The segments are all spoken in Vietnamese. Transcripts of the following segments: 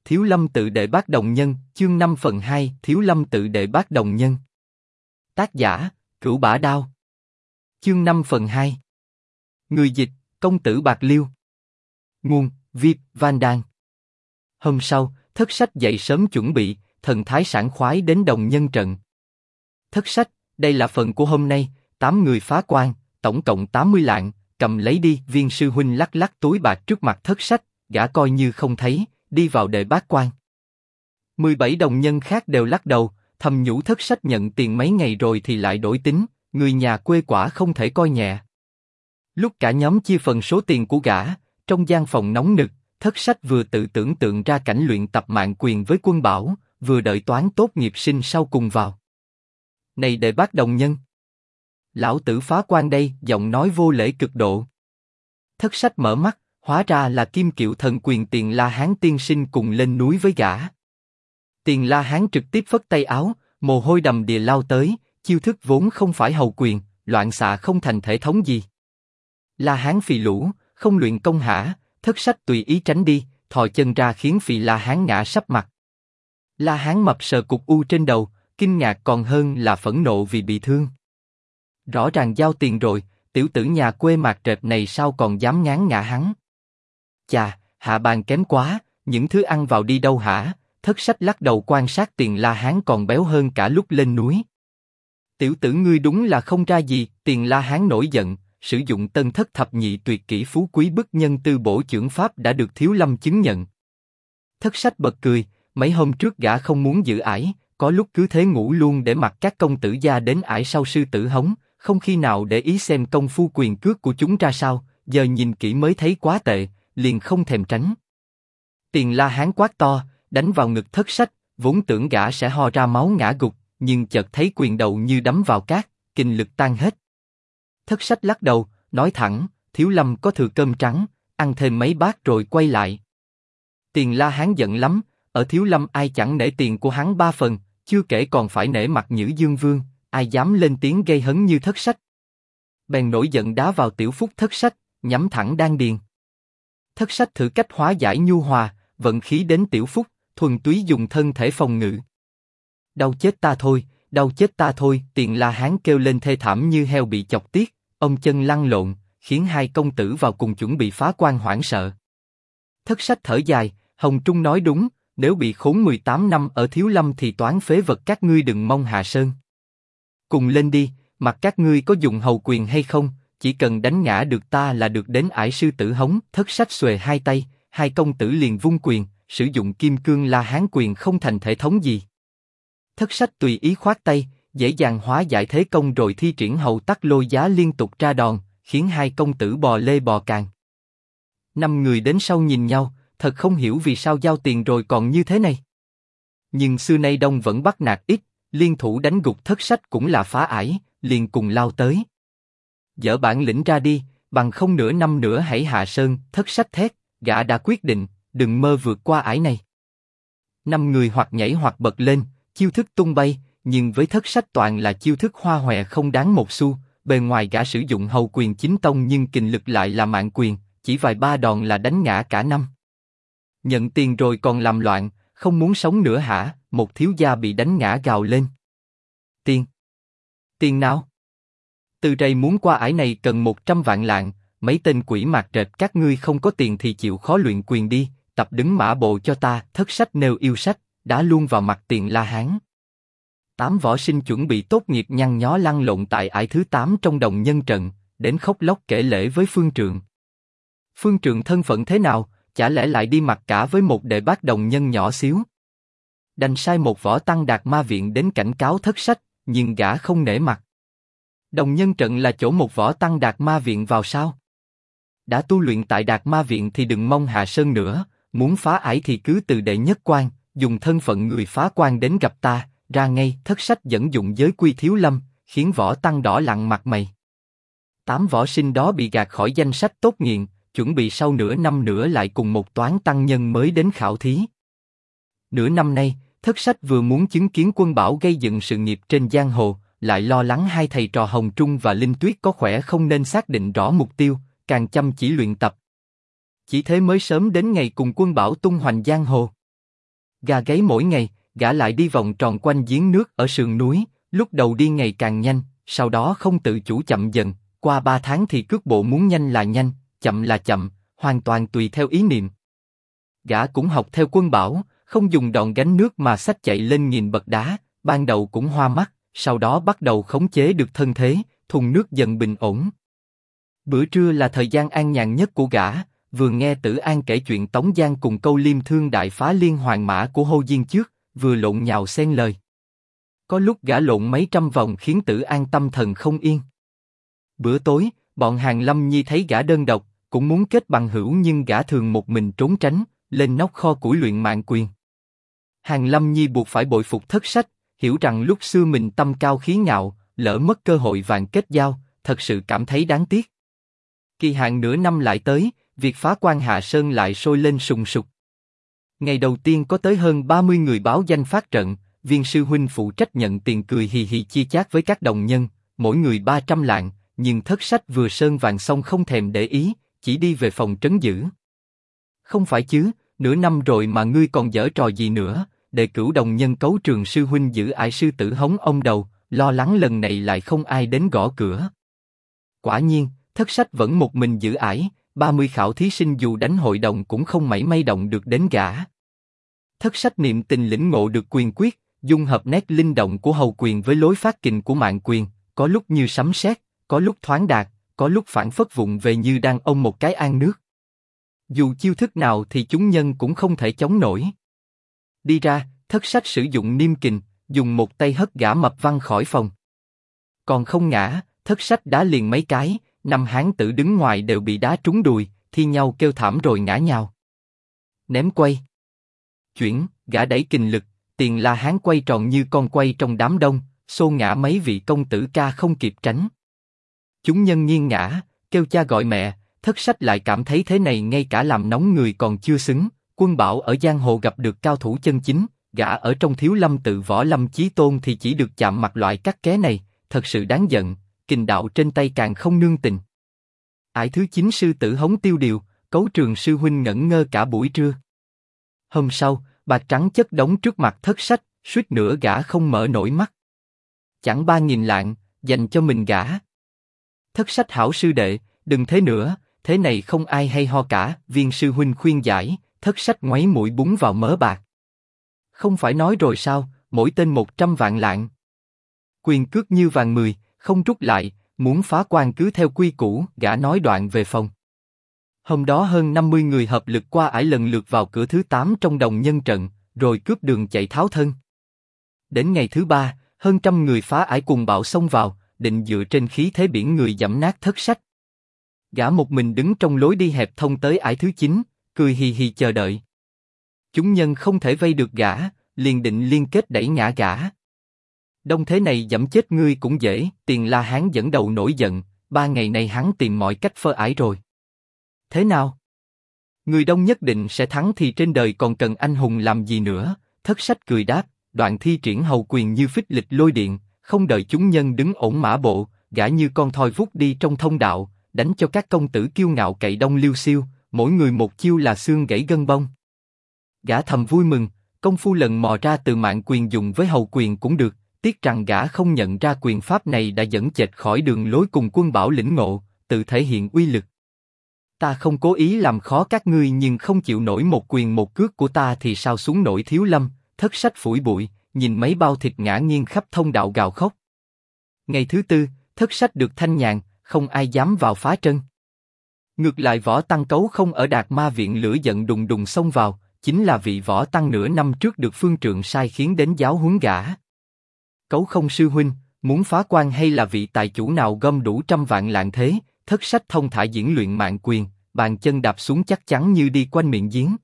Thiếu Lâm tự đệ bát đồng nhân, chương 5 phần 2, Thiếu Lâm tự đệ bát đồng nhân. Tác giả, Cửu Bả Đao. Chương 5 phần 2. Người dịch, Công tử Bạc Liêu. Nguồn, Viết, Van Đan. Hôm sau, Thất Sách dậy sớm chuẩn bị, thần thái sảng khoái đến đồng nhân trận. Thất Sách, đây là phần của hôm nay, 8 người phá quan, tổng cộng 80 lạng, cầm lấy đi. Viên sư huynh lắc lắc túi bạc trước mặt Thất Sách, gã coi như không thấy, đi vào đệ bát quan. 17 đồng nhân khác đều lắc đầu, thầm nhủ Thất Sách nhận tiền mấy ngày rồi thì lại đổi tính, người nhà quê quả không thể coi nhẹ. Lúc cả nhóm chia phần số tiền của gã, trong gian phòng nóng nực, Thất Sách vừa tự tưởng tượng ra cảnh luyện tập mạng quyền với Quân Bảo, vừa đợi toán tốt nghiệp sinh sau cùng vào. Này đệ bát đồng nhân, lão tử phá quan đây, giọng nói vô lễ cực độ. Thất Sách mở mắt, hóa ra là Kim Kiệu Thần Quyền Tiền La Hán tiên sinh cùng lên núi với gã. Tiền La Hán trực tiếp phất tay áo, mồ hôi đầm đìa lao tới, chiêu thức vốn không phải hầu quyền, loạn xạ không thành thể thống gì. La Hán phì lũ, không luyện công hả? Thất Sách tùy ý tránh đi, thò chân ra khiến phì La Hán ngã sấp mặt. La Hán mập sờ cục u trên đầu, kinh ngạc còn hơn là phẫn nộ vì bị thương. Rõ ràng giao tiền rồi, tiểu tử nhà quê mạt rệp này sao còn dám ngán ngã hắn? Chà, hạ bàn kém quá, những thứ ăn vào đi đâu hả? Thất Sách lắc đầu quan sát Tiền La Hán còn béo hơn cả lúc lên núi. Tiểu tử ngươi đúng là không ra gì. Tiền La Hán nổi giận, sử dụng Tân Thất Thập Nhị Tuyệt Kỹ Phú Quý Bức Nhân Tư Bổ Chưởng Pháp đã được Thiếu Lâm chứng nhận. Thất Sách bật cười, mấy hôm trước gã không muốn giữ ải, có lúc cứ thế ngủ luôn để mặc các công tử gia đến ải sau sư tử hống, không khi nào để ý xem công phu quyền cước của chúng ra sao, giờ nhìn kỹ mới thấy quá tệ, liền không thèm tránh. Tiền La Hán quát to, đánh vào ngực Thất Sách, vốn tưởng gã sẽ ho ra máu ngã gục, nhưng chợt thấy quyền đầu như đấm vào cát, kinh lực tan hết. Thất Sách lắc đầu, nói thẳng, Thiếu Lâm có thừa cơm trắng, ăn thêm mấy bát rồi quay lại. Tiền La Hán giận lắm, ở Thiếu Lâm ai chẳng nể tiền của hắn 3 phần, chưa kể còn phải nể mặt Nhữ Dương Vương, ai dám lên tiếng gây hấn như Thất Sách. Bèn nổi giận đá vào tiểu phúc Thất Sách, nhắm thẳng đan điền. Thất Sách thử cách hóa giải nhu hòa, vận khí đến tiểu phúc, thuần túy dùng thân thể phòng ngự. Đau chết ta thôi, đau chết ta thôi. Tiền La Hán kêu lên thê thảm như heo bị chọc tiết, ông chân lăn lộn, khiến hai công tử vào cùng chuẩn bị phá quan hoảng sợ. Thất Sách thở dài, Hồng Trung nói đúng, nếu bị khốn 18 năm ở Thiếu Lâm thì toán phế vật các ngươi đừng mong hạ sơn. Cùng lên đi, mặc các ngươi có dùng hầu quyền hay không, chỉ cần đánh ngã được ta là được đến ải sư tử hống. Thất Sách xuề hai tay, hai công tử liền vung quyền, sử dụng Kim Cương La Hán quyền không thành thể thống gì. Thất Sách tùy ý khoát tay, dễ dàng hóa giải thế công rồi thi triển hầu tắc lôi giá liên tục ra đòn, khiến hai công tử bò lê bò càng. 5 người đến sau nhìn nhau, thật không hiểu vì sao giao tiền rồi còn như thế này. Nhưng xưa nay Đông vẫn bắt nạt ít, liên thủ đánh gục Thất Sách cũng là phá ải, liền cùng lao tới. Dở bản lĩnh ra đi, bằng không nửa năm nữa hãy hạ sơn. Thất Sách thét, gã đã quyết định, đừng mơ vượt qua ải này. 5 người hoặc nhảy hoặc bật lên, chiêu thức tung bay, nhưng với Thất Sách toàn là chiêu thức hoa hòe không đáng một xu. Bề ngoài gã sử dụng hầu quyền chính tông nhưng kình lực lại là mạng quyền, chỉ vài ba đòn là đánh ngã cả năm. Nhận tiền rồi còn làm loạn, không muốn sống nữa hả? Một thiếu gia bị đánh ngã gào lên. Tiền? Tiền nào? Từ rầy muốn qua ải này cần 100 vạn lạng, mấy tên quỷ mạt rệp các ngươi không có tiền thì chịu khó luyện quyền đi, tập đứng mã bộ cho ta. Thất Sách nêu yêu sách, đá luôn vào mặt Tiền La Hán. 8 võ sinh chuẩn bị tốt nghiệp nhăn nhó lăn lộn tại ải thứ 8 trong đồng nhân trận, đến khóc lóc kể lể với Phương Trượng. Phương Trượng thân phận thế nào, chả lẽ lại đi mặc cả với một đệ bát đồng nhân nhỏ xíu? Đành sai một võ tăng Đạt Ma Viện đến cảnh cáo Thất Sách, nhưng gã không nể mặt. Đồng nhân trận là chỗ một võ tăng Đạt Ma Viện vào sao? Đã tu luyện tại Đạt Ma Viện thì đừng mong hạ sơn nữa, muốn phá ải thì cứ từ đệ nhất quan, dùng thân phận người phá quan đến gặp ta, ra ngay. Thất Sách dẫn dụng giới quy Thiếu Lâm, khiến võ tăng đỏ lặng mặt mày. 8 võ sinh đó bị gạt khỏi danh sách tốt nghiện, chuẩn bị sau nửa năm nữa lại cùng một toán tăng nhân mới đến khảo thí. Nửa năm nay, Thất Sách vừa muốn chứng kiến Quân Bảo gây dựng sự nghiệp trên giang hồ, lại lo lắng hai thầy trò Hồng Trung và Linh Tuyết có khỏe không nên xác định rõ mục tiêu, càng chăm chỉ luyện tập. Chỉ thế mới sớm đến ngày cùng Quân Bảo tung hoành giang hồ. Gà gáy mỗi ngày, gã lại đi vòng tròn quanh giếng nước ở sườn núi, lúc đầu đi ngày càng nhanh, sau đó không tự chủ chậm dần, qua 3 tháng thì cước bộ muốn nhanh là nhanh, chậm là chậm, hoàn toàn tùy theo ý niệm. Gã cũng học theo Quân Bảo, không dùng đòn gánh nước mà xách chạy lên nghìn bậc đá, ban đầu cũng hoa mắt, sau đó bắt đầu khống chế được thân thế, thùng nước dần bình ổn. Bữa trưa là thời gian an nhàn nhất của gã, vừa nghe Tử An kể chuyện Tống Giang cùng câu liêm thương đại phá liên hoàn mã của Hồ Diên trước, vừa lộn nhào xen lời. Có lúc gã lộn mấy trăm vòng khiến Tử An tâm thần không yên. Bữa tối, bọn Hàn Lâm Nhi thấy gã đơn độc, cũng muốn kết bằng hữu nhưng gã thường một mình trốn tránh, lên nóc kho củi luyện mạng quyền. Hàn Lâm Nhi buộc phải bội phục Thất Sách, hiểu rằng lúc xưa mình tâm cao khí ngạo, lỡ mất cơ hội vàng kết giao, thật sự cảm thấy đáng tiếc. Kỳ hạn nửa năm lại tới, việc phá quan Hạ Sơn lại sôi lên sùng sục. Ngày đầu tiên có tới hơn 30 người báo danh phát trận, Viên sư huynh phụ trách nhận tiền cười hì hì chia chác với các đồng nhân, mỗi người 300 lạng, nhưng Thất Sách vừa sơn vàng xong không thèm để ý, chỉ đi về phòng trấn giữ. Không phải chứ, nửa năm rồi mà ngươi còn giở trò gì nữa? Đệ cửu đồng nhân Cấu Trường sư huynh giữ ải sư tử hống ông đầu, lo lắng lần này lại không ai đến gõ cửa. Quả nhiên, Thất Sách vẫn một mình giữ ải, 30 khảo thí sinh dù đánh hội đồng cũng không mảy may động được đến gã. Thất Sách niệm tình lĩnh ngộ được quyền quyết, dung hợp nét linh động của hầu quyền với lối phát kình của mạng quyền, có lúc như sấm sét, có lúc thoáng đạt, có lúc phản phất vụng về như đang ôm một cái an nước. Dù chiêu thức nào thì chúng nhân cũng không thể chống nổi. Đi ra, Thất Sách sử dụng niêm kình, dùng một tay hất gã mập văng khỏi phòng. Còn không ngã, Thất Sách đá liền mấy cái, 5 hán tử đứng ngoài đều bị đá trúng đùi, thi nhau kêu thảm rồi ngã nhào. Ném quay. Chuyển, gã đẩy kình lực, Tiền La Hán quay tròn như con quay trong đám đông, xô ngã mấy vị công tử ca không kịp tránh. Chúng nhân nghiêng ngã, kêu cha gọi mẹ, Thất Sách lại cảm thấy thế này ngay cả làm nóng người còn chưa xứng. Quân Bảo ở giang hồ gặp được cao thủ chân chính, gã ở trong Thiếu Lâm tự Võ Lâm Chí Tôn thì chỉ được chạm mặt loại cắt ké này, thật sự đáng giận. Kình đạo trên tay càng không nương tình. Ải thứ 9 sư tử hống tiêu điều, Cấu Trường sư huynh ngẩn ngơ cả buổi trưa. Hôm sau, bạc trắng chất đống trước mặt Thất Sách, suýt nữa gã không mở nổi mắt. Chẳng 3.000 lạng, dành cho mình gã. Thất Sách hảo sư đệ, đừng thế nữa, thế này không ai hay ho cả. Viên sư huynh khuyên giải, Thất Sách ngoáy mũi búng vào mớ bạc. Không phải nói rồi sao, mỗi tên 100 vạn lạng. Quyền cước như vàng 10, không rút lại, muốn phá quan cứ theo quy củ. Gã nói đoạn về phòng. Hôm đó hơn 50 người hợp lực qua ải lần lượt vào cửa thứ 8 trong đồng nhân trận, rồi cướp đường chạy tháo thân. Đến ngày thứ 3, hơn trăm người phá ải cùng bạo xông vào, định dựa trên khí thế biển người giẫm nát Thất Sách. Gã một mình đứng trong lối đi hẹp thông tới ải thứ 9, cười hì hì chờ đợi. Chúng nhân không thể vây được gã, liền định liên kết đẩy ngã gã. Đông thế này giẫm chết ngươi cũng dễ. Tiền La Hán dẫn đầu nổi giận, 3 ngày nay hắn tìm mọi cách phơ ải rồi. Thế nào? Người đông nhất định sẽ thắng thì trên đời còn cần anh hùng làm gì nữa? Thất Sách cười đáp, đoạn thi triển hầu quyền như phích lịch lôi điện, không đợi chúng nhân đứng ổn mã bộ, gã như con thoi vút đi trong thông đạo, đánh cho các công tử kiêu ngạo cậy đông liêu xiêu, mỗi người một chiêu là xương gãy gân bông. Gã thầm vui mừng, công phu lần mò ra từ mạng quyền dùng với hầu quyền cũng được, tiếc rằng gã không nhận ra quyền pháp này đã dẫn chệch khỏi đường lối cùng Quân Bảo lĩnh ngộ, tự thể hiện uy lực. Ta không cố ý làm khó các ngươi nhưng không chịu nổi một quyền một cước của ta thì sao xuống nổi Thiếu Lâm. Thất Sách phủi bụi, nhìn mấy bao thịt ngã nghiêng khắp thông đạo gào khóc. Ngày thứ 4, Thất Sách được thanh nhàn, không ai dám vào phá trân. Ngược lại Võ Tăng Cấu không ở Đạt Ma viện lửa giận đùng đùng xông vào, chính là vị Võ Tăng nửa năm trước được phương trượng sai khiến đến giáo huấn gã. Cấu không sư huynh, muốn phá quan hay là vị tài chủ nào gom đủ 100 vạn lạng thế? Thất Sách thông thả diễn luyện mạng quyền, bàn chân đạp xuống chắc chắn như đi quanh miệng giếng.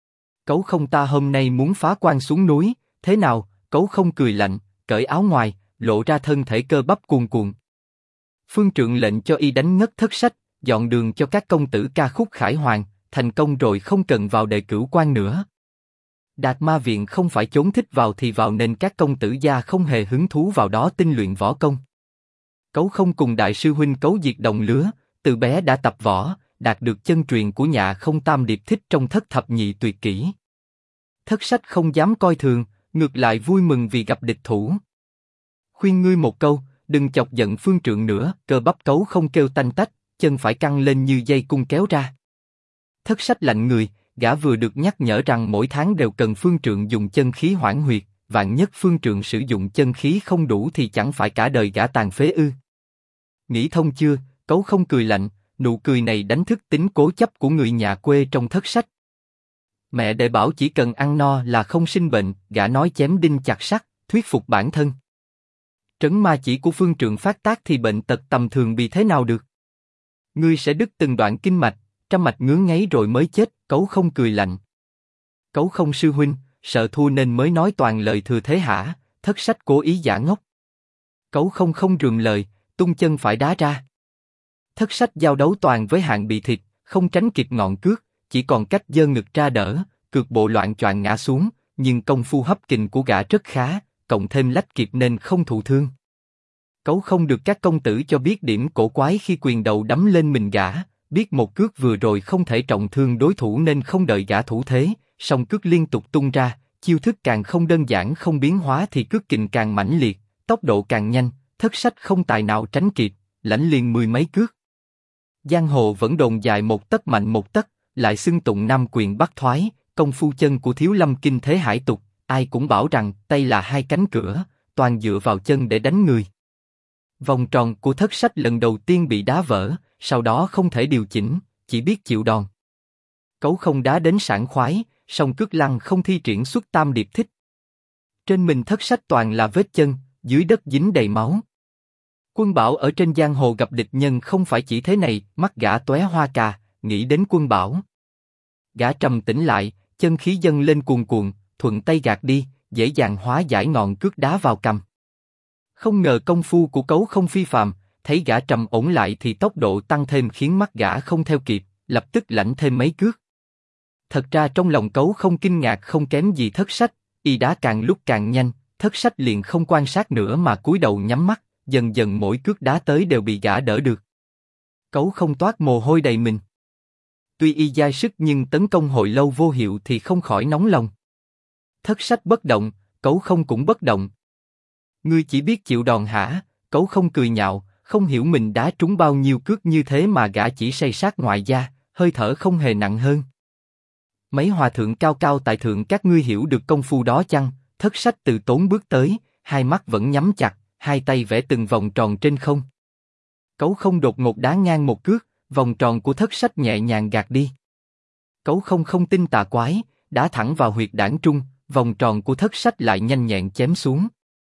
Cấu không, ta hôm nay muốn phá quan xuống núi, thế nào? Cấu không cười lạnh, cởi áo ngoài, lộ ra thân thể cơ bắp cuồn cuộn. Phương trượng lệnh cho y đánh ngất Thất Sách, dọn đường cho các công tử ca khúc khải hoàn, thành công rồi không cần vào đệ cửu quan nữa. Đạt Ma viện không phải chốn thích vào thì vào nên các công tử gia không hề hứng thú vào đó tinh luyện võ công. Cấu không cùng đại sư huynh Cấu Diệt đồng lứa, từ bé đã tập võ, đạt được chân truyền của nhà không Tam Điệp Thích trong Thất Thập Nhị Tuyệt Kỹ. Thất sách không dám coi thường, ngược lại vui mừng vì gặp địch thủ. Khuyên ngươi một câu, đừng chọc giận phương trượng nữa. Cơ bắp Cấu Không kêu tanh tách, chân phải căng lên như dây cung kéo ra. Thất sách lạnh người, gã vừa được nhắc nhở rằng mỗi tháng đều cần phương trượng dùng chân khí hoãn huyệt, vạn nhất phương trượng sử dụng chân khí không đủ thì chẳng phải cả đời gã tàn phế ư? Nghĩ thông chưa? Cấu Không cười lạnh, nụ cười này đánh thức tính cố chấp của người nhà quê trong thất sách. Mẹ đệ bảo chỉ cần ăn no là không sinh bệnh, gã nói chém đinh chặt sắt, thuyết phục bản thân. Trấn ma chỉ của phương trượng phát tác thì bệnh tật tầm thường bị thế nào được? Ngươi sẽ đứt từng đoạn kinh mạch, trăm mạch ngứa ngáy rồi mới chết. Cấu Không cười lạnh. Cấu Không sư huynh, sợ thua nên mới nói toàn lời thừa thế hả? Thất sách cố ý giả ngốc. Cấu Không không rườm lời, tung chân phải đá ra. Thất sách giao đấu toàn với hạng bị thịt, không tránh kịp ngọn cước, chỉ còn cách giơ ngực ra đỡ, cược bộ loạn choạng ngã xuống, nhưng công phu hấp kình của gã rất khá, cộng thêm lách kịp nên không thụ thương. Cấu Không được các công tử cho biết điểm cổ quái khi quyền đầu đấm lên mình gã, biết một cước vừa rồi không thể trọng thương đối thủ nên không đợi gã thủ thế, song cước liên tục tung ra, chiêu thức càng không đơn giản không biến hóa thì cước kình càng mãnh liệt, tốc độ càng nhanh, thất sách không tài nào tránh kịp, lãnh liền mười mấy cước. Giang hồ vẫn đồn dài một tấc mạnh một tấc, lại xưng tụng nam quyền bắc thoái, công phu chân của Thiếu Lâm kinh thế hải tục, ai cũng bảo rằng tay là hai cánh cửa, toàn dựa vào chân để đánh người. Vòng tròn của thất sách lần đầu tiên bị đá vỡ, sau đó không thể điều chỉnh, chỉ biết chịu đòn. Cấu Không đá đến sảng khoái, song cước lăng không thi triển xuất tam điệp thích. Trên mình thất sách toàn là vết chân, dưới đất dính đầy máu. Quân Bảo ở trên giang hồ gặp địch nhân không phải chỉ thế này, mắt gã tóe hoa cà, nghĩ đến Quân Bảo. Gã trầm tĩnh lại, chân khí dâng lên cuồn cuộn, thuận tay gạt đi, dễ dàng hóa giải ngọn cước đá vào cằm. Không ngờ công phu của Cấu Không phi phàm, thấy gã trầm ổn lại thì tốc độ tăng thêm khiến mắt gã không theo kịp, lập tức lãnh thêm mấy cước. Thật ra trong lòng Cấu Không kinh ngạc không kém gì thất sách, y đá càng lúc càng nhanh, thất sách liền không quan sát nữa mà cúi đầu nhắm mắt, dần dần mỗi cước đá tới đều bị gã đỡ được. Cấu Không toát mồ hôi đầy mình. Tuy y dai sức nhưng tấn công hồi lâu vô hiệu thì không khỏi nóng lòng. Thất sách bất động, Cấu Không cũng bất động. Ngươi chỉ biết chịu đòn hả? Cấu Không cười nhạo, không hiểu mình đá trúng bao nhiêu cước như thế mà gã chỉ say sát ngoại da, hơi thở không hề nặng hơn. Mấy hòa thượng cao cao tại thượng các ngươi hiểu được công phu đó chăng? Thất sách từ tốn bước tới, hai mắt vẫn nhắm chặt, hai tay vẽ từng vòng tròn trên không. Cấu Không đột ngột đá ngang một cước, vòng tròn của thất sách nhẹ nhàng gạt đi. Cấu Không không tin tà quái, đá thẳng vào huyệt đảng trung, vòng tròn của thất sách lại nhanh nhẹn chém xuống.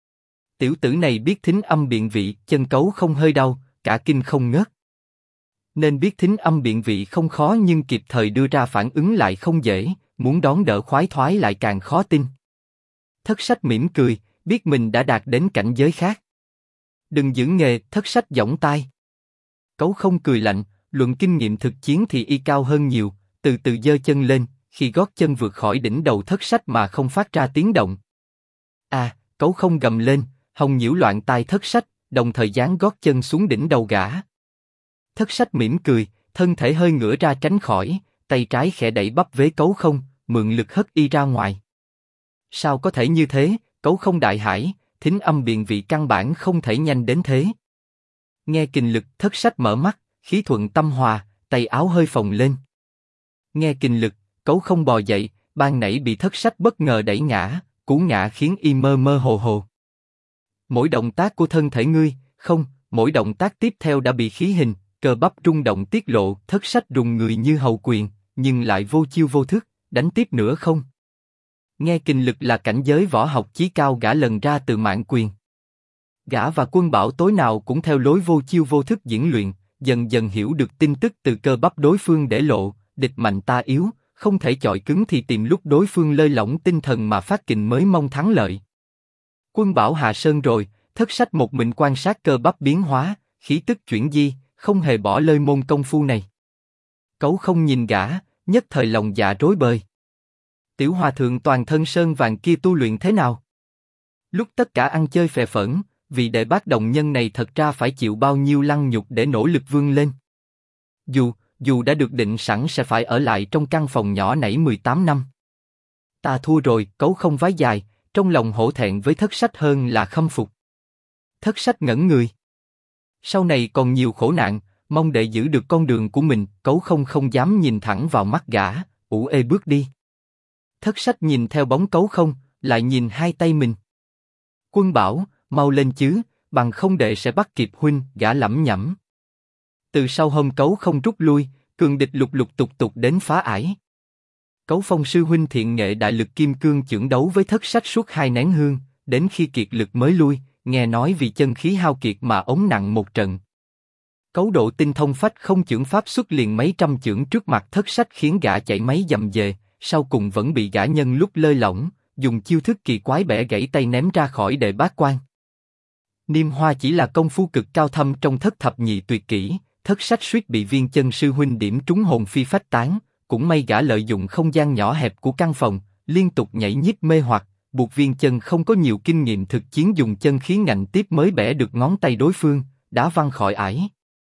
Tiểu tử này biết thính âm biện vị, chân Cấu Không hơi đau, cả kinh không ngớt. Nên biết thính âm biện vị không khó nhưng kịp thời đưa ra phản ứng lại không dễ, muốn đón đỡ khoái thoái lại càng khó tin. Thất sách mỉm cười, biết mình đã đạt đến cảnh giới khác. Đừng giữ nghề, thất sách giỏng tai. Cấu Không cười lạnh, luận kinh nghiệm thực chiến thì y cao hơn nhiều, từ từ giơ chân lên, khi gót chân vượt khỏi đỉnh đầu thất sách mà không phát ra tiếng động. Cấu Không gầm lên, hồng nhiễu loạn tai thất sách, đồng thời giáng gót chân xuống đỉnh đầu gã. Thất sách mỉm cười, thân thể hơi ngửa ra tránh khỏi, tay trái khẽ đẩy bắp vế Cấu Không, mượn lực hất y ra ngoài. Sao có thể như thế? Cấu Không đại hãi, thính âm biện vị căn bản không thể nhanh đến thế. Nghe kình lực, thất sách mở mắt, khí thuận tâm hòa, tay áo hơi phồng lên. Nghe kình lực, Cấu Không bò dậy, ban nãy bị thất sách bất ngờ đẩy ngã, cú ngã khiến y mơ mơ hồ hồ. Mỗi động tác của thân thể ngươi, mỗi động tác tiếp theo đã bị khí hình, cơ bắp rung động tiết lộ, thất sách rùng người như hầu quyền, nhưng lại vô chiêu vô thức, đánh tiếp nữa không? Nghe kình lực là cảnh giới võ học chí cao gã lần ra từ Mạn Quyền. Gã và Quân Bảo tối nào cũng theo lối vô chiêu vô thức diễn luyện, dần dần hiểu được tin tức từ cơ bắp đối phương để lộ, địch mạnh ta yếu, không thể chọi cứng thì tìm lúc đối phương lơi lỏng tinh thần mà phát kình mới mong thắng lợi. Quân Bảo hạ sơn rồi, thất sách một mình quan sát cơ bắp biến hóa, khí tức chuyển di, không hề bỏ lơi môn công phu này. Cấu Không nhìn gã, nhất thời lòng dạ rối bời. Tiểu hòa thượng toàn thân sơn vàng kia tu luyện thế nào? Lúc tất cả ăn chơi phè phỡn, vị đệ bát đồng nhân này thật ra phải chịu bao nhiêu lăng nhục để nỗ lực vươn lên. Dù đã được định sẵn sẽ phải ở lại trong căn phòng nhỏ nãy 18 năm. Ta thua rồi, Cấu Không vái dài, trong lòng hổ thẹn với Thất Sách hơn là khâm phục. Thất Sách ngẩn người. Sau này còn nhiều khổ nạn, mong đệ giữ được con đường của mình. Cấu Không không dám nhìn thẳng vào mắt gã, ủ ê bước đi. Thất Sách nhìn theo bóng Cấu Không, lại nhìn hai tay mình. Quân bảo, mau lên chứ, bằng không đệ sẽ bắt kịp huynh. Gã lẩm nhẩm. Từ sau hôm Cấu Không rút lui, cường địch lục lục tục tục đến phá ải. Cấu Phong sư huynh thiện nghệ đại lực kim cương chưởng đấu với Thất Sách suốt 2 nén hương, đến khi kiệt lực mới lui. Nghe nói vì chân khí hao kiệt mà ống nặng một trận. Cấu độ tinh thông phách không chưởng pháp xuất liền mấy trăm chưởng trước mặt Thất Sách khiến gã chạy mấy dặm về, sau cùng vẫn bị gã nhân lúc lơi lỏng, dùng chiêu thức kỳ quái bẻ gãy tay ném ra khỏi Đệ Bát Quan. Niêm Hoa chỉ là công phu cực cao thâm trong Thất Thập Nhị Tuyệt Kỹ, Thất Sách suýt bị Viên Chân sư huynh điểm trúng hồn phi phách tán, cũng may gã lợi dụng không gian nhỏ hẹp của căn phòng, liên tục nhảy nhíp mê hoặc, buộc Viên Chân không có nhiều kinh nghiệm thực chiến dùng chân khí ngạnh tiếp mới bẻ được ngón tay đối phương, đá văng khỏi ải.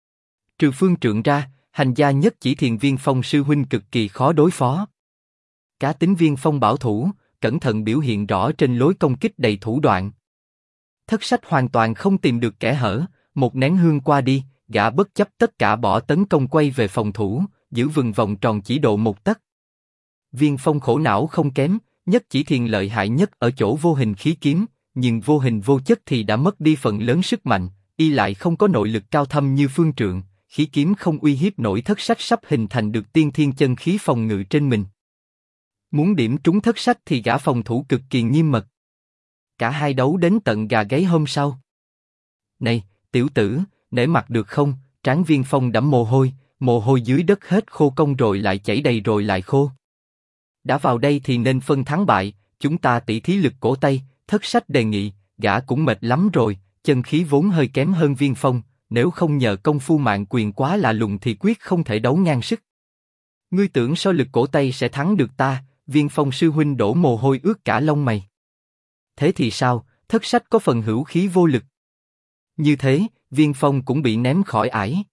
Trừ phương trượng ra, hành gia nhất chỉ thiền Viên Phong sư huynh cực kỳ khó đối phó. Cá tính Viên Phong bảo thủ, cẩn thận biểu hiện rõ trên lối công kích đầy thủ đoạn. Thất Sách hoàn toàn không tìm được kẽ hở, một nén hương qua đi, gã bất chấp tất cả bỏ tấn công quay về phòng thủ, giữ vừng vòng tròn chỉ độ một tấc. Viên Phong khổ não không kém, nhất chỉ thiền lợi hại nhất ở chỗ vô hình khí kiếm, nhưng vô hình vô chất thì đã mất đi phần lớn sức mạnh, y lại không có nội lực cao thâm như phương trượng, khí kiếm không uy hiếp nổi Thất Sách sắp hình thành được tiên thiên chân khí phòng ngự trên mình. Muốn điểm trúng Thất Sách thì gã phòng thủ cực kỳ nghiêm mật. Cả hai đấu đến tận gà gáy hôm sau. Này, tiểu tử, nể mặt được không? Trán Viên Phong đẫm mồ hôi dưới đất hết khô cong rồi lại chảy đầy rồi lại khô. Đã vào đây thì nên phân thắng bại, chúng ta tỉ thí lực cổ tay. Thất Sách đề nghị, gã cũng mệt lắm rồi, chân khí vốn hơi kém hơn Viên Phong, nếu không nhờ công phu mạng quyền quá lạ lùng thì quyết không thể đấu ngang sức. Ngươi tưởng sao lực cổ tay sẽ thắng được ta? Viên Phong sư huynh đổ mồ hôi ướt cả lông mày. Thế thì sao? Thất Sách có phần hữu khí vô lực. Như thế, Viên Phong cũng bị ném khỏi ải.